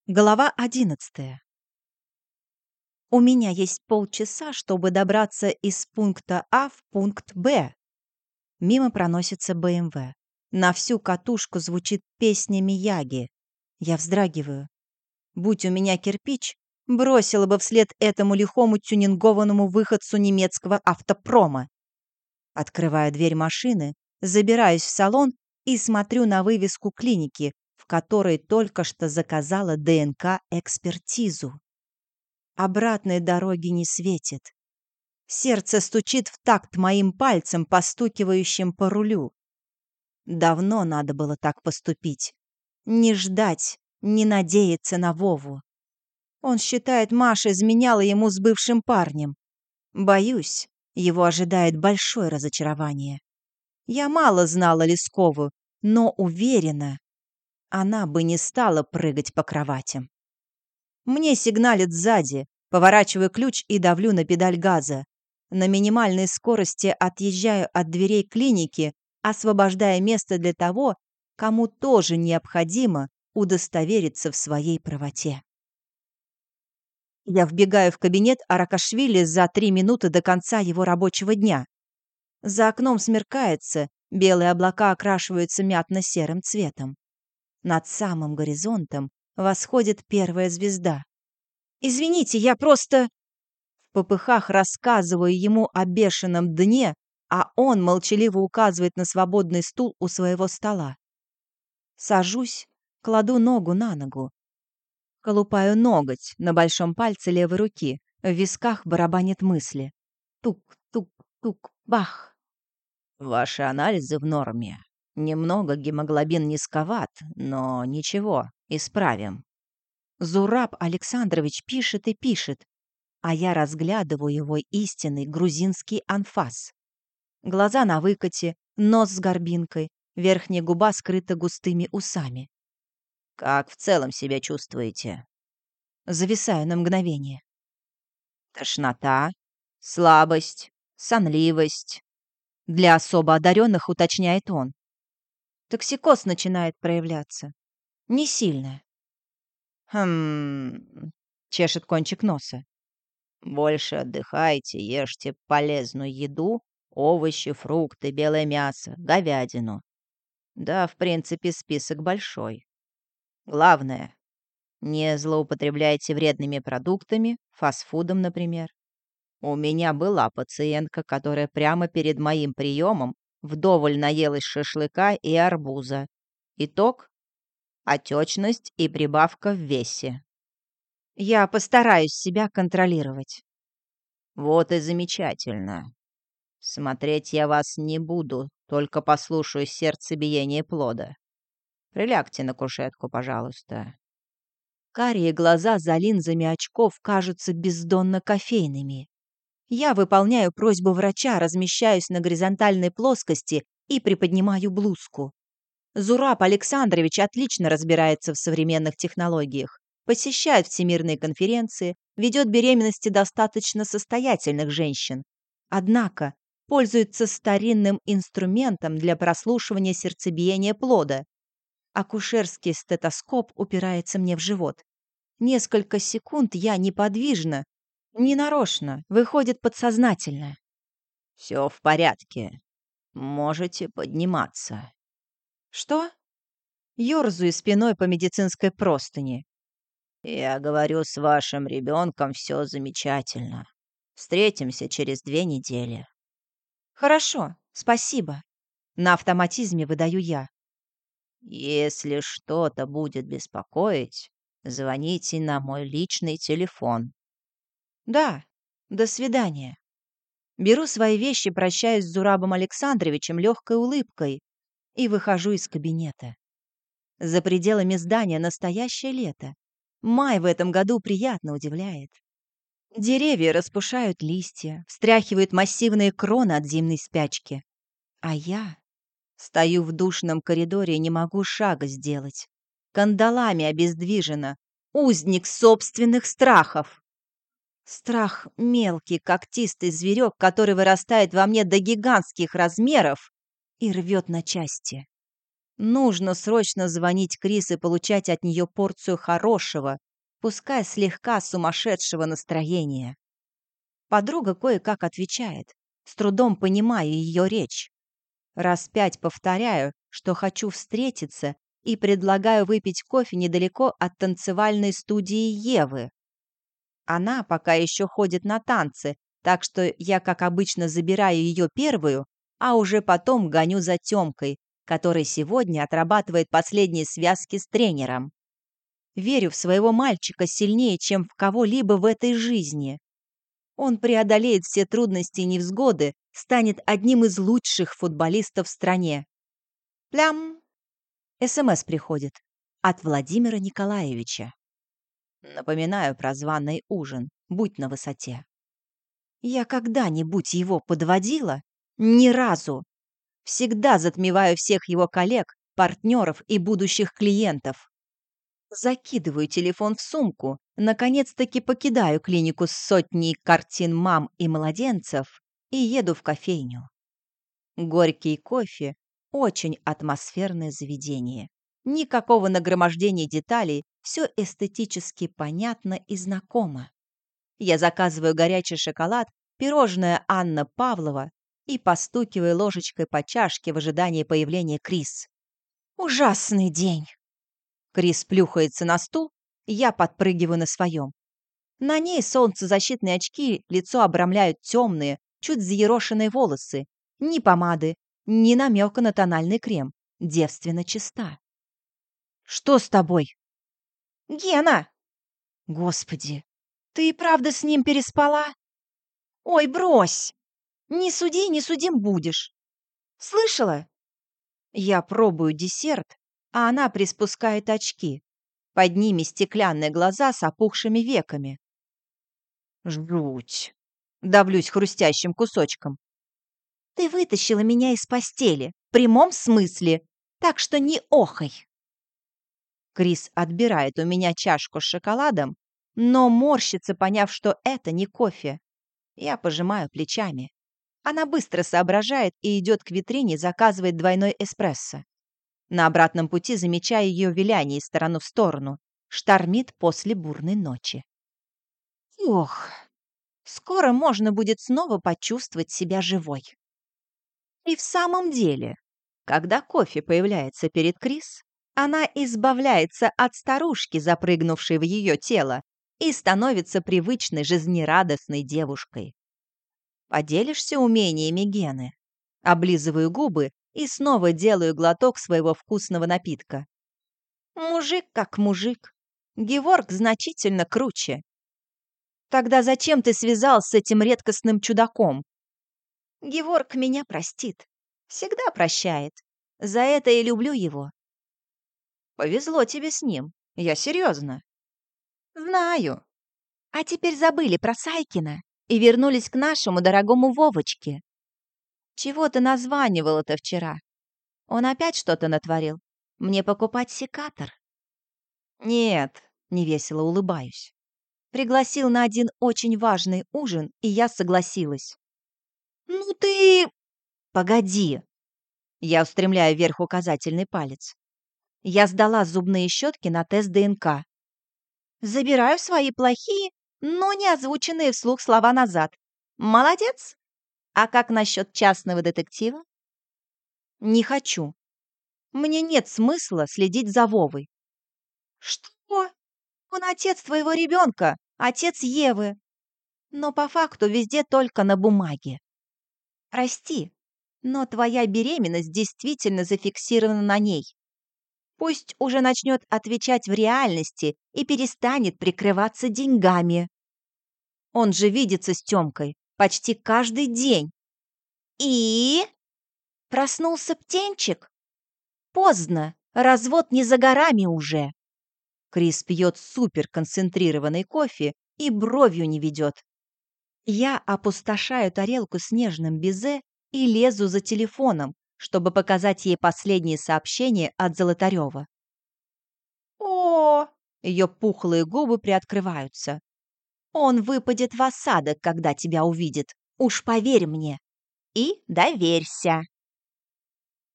Глава 11. У меня есть полчаса, чтобы добраться из пункта А в пункт Б. Мимо проносится БМВ. На всю катушку звучит песня Мияги. Я вздрагиваю. Будь у меня кирпич, бросила бы вслед этому лихому тюнингованному выходцу немецкого автопрома. Открываю дверь машины, забираюсь в салон и смотрю на вывеску клиники, в которой только что заказала ДНК-экспертизу. Обратной дороги не светит. Сердце стучит в такт моим пальцем, постукивающим по рулю. Давно надо было так поступить. Не ждать, не надеяться на Вову. Он считает, Маша изменяла ему с бывшим парнем. Боюсь, его ожидает большое разочарование. Я мало знала Лескову, но уверена, она бы не стала прыгать по кроватям. Мне сигналит сзади, поворачиваю ключ и давлю на педаль газа. На минимальной скорости отъезжаю от дверей клиники, освобождая место для того, кому тоже необходимо удостовериться в своей правоте. Я вбегаю в кабинет Аракашвили за 3 минуты до конца его рабочего дня. За окном смеркается, белые облака окрашиваются мятно-серым цветом. Над самым горизонтом восходит первая звезда. «Извините, я просто...» В попыхах рассказываю ему о бешеном дне, а он молчаливо указывает на свободный стул у своего стола. Сажусь, кладу ногу на ногу. Колупаю ноготь на большом пальце левой руки. В висках барабанит мысли. Тук-тук-тук, бах. Ваши анализы в норме. Немного гемоглобин низковат, но ничего, исправим. Зураб Александрович пишет и пишет, а я разглядываю его истинный грузинский анфас. Глаза на выкате, нос с горбинкой, верхняя губа скрыта густыми усами. «Как в целом себя чувствуете?» Зависаю на мгновение. Тошнота, слабость, сонливость. Для особо одаренных уточняет он. Токсикоз начинает проявляться. Не сильно. Чешет кончик носа. Больше отдыхайте, ешьте полезную еду, овощи, фрукты, белое мясо, говядину. Да, в принципе, список большой. Главное, не злоупотребляйте вредными продуктами, фастфудом, например. У меня была пациентка, которая прямо перед моим приемом вдоволь наелась шашлыка и арбуза. Итог – отечность и прибавка в весе. Я постараюсь себя контролировать. Вот и замечательно. Смотреть я вас не буду, только послушаю сердцебиение плода. Прилягте на кушетку, пожалуйста. Карие глаза за линзами очков кажутся бездонно кофейными. Я выполняю просьбу врача, размещаюсь на горизонтальной плоскости и приподнимаю блузку. Зураб Александрович отлично разбирается в современных технологиях, посещает всемирные конференции, ведет беременности достаточно состоятельных женщин. Однако пользуется старинным инструментом для прослушивания сердцебиения плода. Акушерский стетоскоп упирается мне в живот. Несколько секунд я неподвижна, ненарочно, выходит подсознательно. «Все в порядке. Можете подниматься». «Что?» Ёрзаю спиной по медицинской простыни. «Я говорю, с вашим ребенком все замечательно. Встретимся через 2 недели». «Хорошо, спасибо». На автоматизме выдаю я. «Если что-то будет беспокоить, звоните на мой личный телефон». «Да, до свидания». Беру свои вещи, прощаюсь с Зурабом Александровичем легкой улыбкой и выхожу из кабинета. За пределами здания настоящее лето. Май в этом году приятно удивляет. Деревья распушают листья, встряхивают массивные кроны от зимней спячки. А я стою в душном коридоре и не могу шага сделать. Кандалами обездвижена. Узник собственных страхов. Страх — мелкий, когтистый зверек, который вырастает во мне до гигантских размеров и рвет на части. Нужно срочно звонить Крис и получать от нее порцию хорошего, пускай слегка сумасшедшего настроения. Подруга кое-как отвечает, с трудом понимая ее речь. Раз 5 повторяю, что хочу встретиться, и предлагаю выпить кофе недалеко от танцевальной студии Евы. Она пока еще ходит на танцы, так что я, как обычно, забираю ее первую, а уже потом гоню за Тёмкой, который сегодня отрабатывает последние связки с тренером. Верю в своего мальчика сильнее, чем в кого-либо в этой жизни. Он преодолеет все трудности и невзгоды, станет одним из лучших футболистов в стране. Плям! СМС приходит от Владимира Николаевича. Напоминаю про званый ужин. Будь на высоте. Я когда-нибудь его подводила? Ни разу. Всегда затмеваю всех его коллег, партнеров и будущих клиентов. Закидываю телефон в сумку, наконец-таки покидаю клинику с сотней картин мам и младенцев и еду в кофейню. Горький кофе – очень атмосферное заведение. Никакого нагромождения деталей, все эстетически понятно и знакомо. Я заказываю горячий шоколад, пирожное Анна Павлова и постукиваю ложечкой по чашке в ожидании появления Крис. Ужасный день. Крис плюхается на стул, я подпрыгиваю на своем. На ней солнцезащитные очки, лицо обрамляют темные, чуть взъерошенные волосы. Ни помады, ни намека на тональный крем. Девственно чиста. «Что с тобой?» «Гена!» «Господи, ты и правда с ним переспала?» «Ой, брось! Не суди, не судим будешь. Слышала?» Я пробую десерт, а она приспускает очки. Под ними стеклянные глаза с опухшими веками. Жуть. Давлюсь хрустящим кусочком. Ты вытащила меня из постели, в прямом смысле, так что не охай. Крис отбирает у меня чашку с шоколадом, но морщится, поняв, что это не кофе. Я пожимаю плечами. Она быстро соображает и идет к витрине, заказывает двойной эспрессо. На обратном пути замечаю ее виляние из стороны в сторону. Штормит после бурной ночи. Ох, скоро можно будет снова почувствовать себя живой. И в самом деле, когда кофе появляется перед Крис, она избавляется от старушки, запрыгнувшей в ее тело, и становится привычной жизнерадостной девушкой. Поделишься умениями Гены? Облизываю губы и снова делаю глоток своего вкусного напитка. Мужик как мужик. Геворг значительно круче. Тогда зачем ты связался с этим редкостным чудаком? Геворг меня простит. Всегда прощает. За это и люблю его. Повезло тебе с ним. Я серьезно. Знаю. А теперь забыли про Сайкина и вернулись к нашему дорогому Вовочке. Чего ты названивала-то вчера? Он опять что-то натворил? Мне покупать секатор? Нет, невесело улыбаюсь. Пригласил на один очень важный ужин, и я согласилась. Ну ты... Погоди. Я устремляю вверх указательный палец. Я сдала зубные щетки на тест ДНК. Забираю свои плохие, но не озвученные вслух слова назад. Молодец. А как насчет частного детектива? Не хочу. Мне нет смысла следить за Вовой. Что? Он отец твоего ребенка, отец Евы. Но по факту везде только на бумаге. Прости, но твоя беременность действительно зафиксирована на ней. Пусть уже начнет отвечать в реальности и перестанет прикрываться деньгами. Он же видится с Тёмкой почти каждый день. И? Проснулся птенчик? Поздно, развод не за горами уже. Крис пьет суперконцентрированный кофе и бровью не ведет. Я опустошаю тарелку с нежным безе и лезу за телефоном, чтобы показать ей последние сообщения от Золотарева. О, ее пухлые губы приоткрываются. Он выпадет в осадок, когда тебя увидит. Уж поверь мне. И доверься.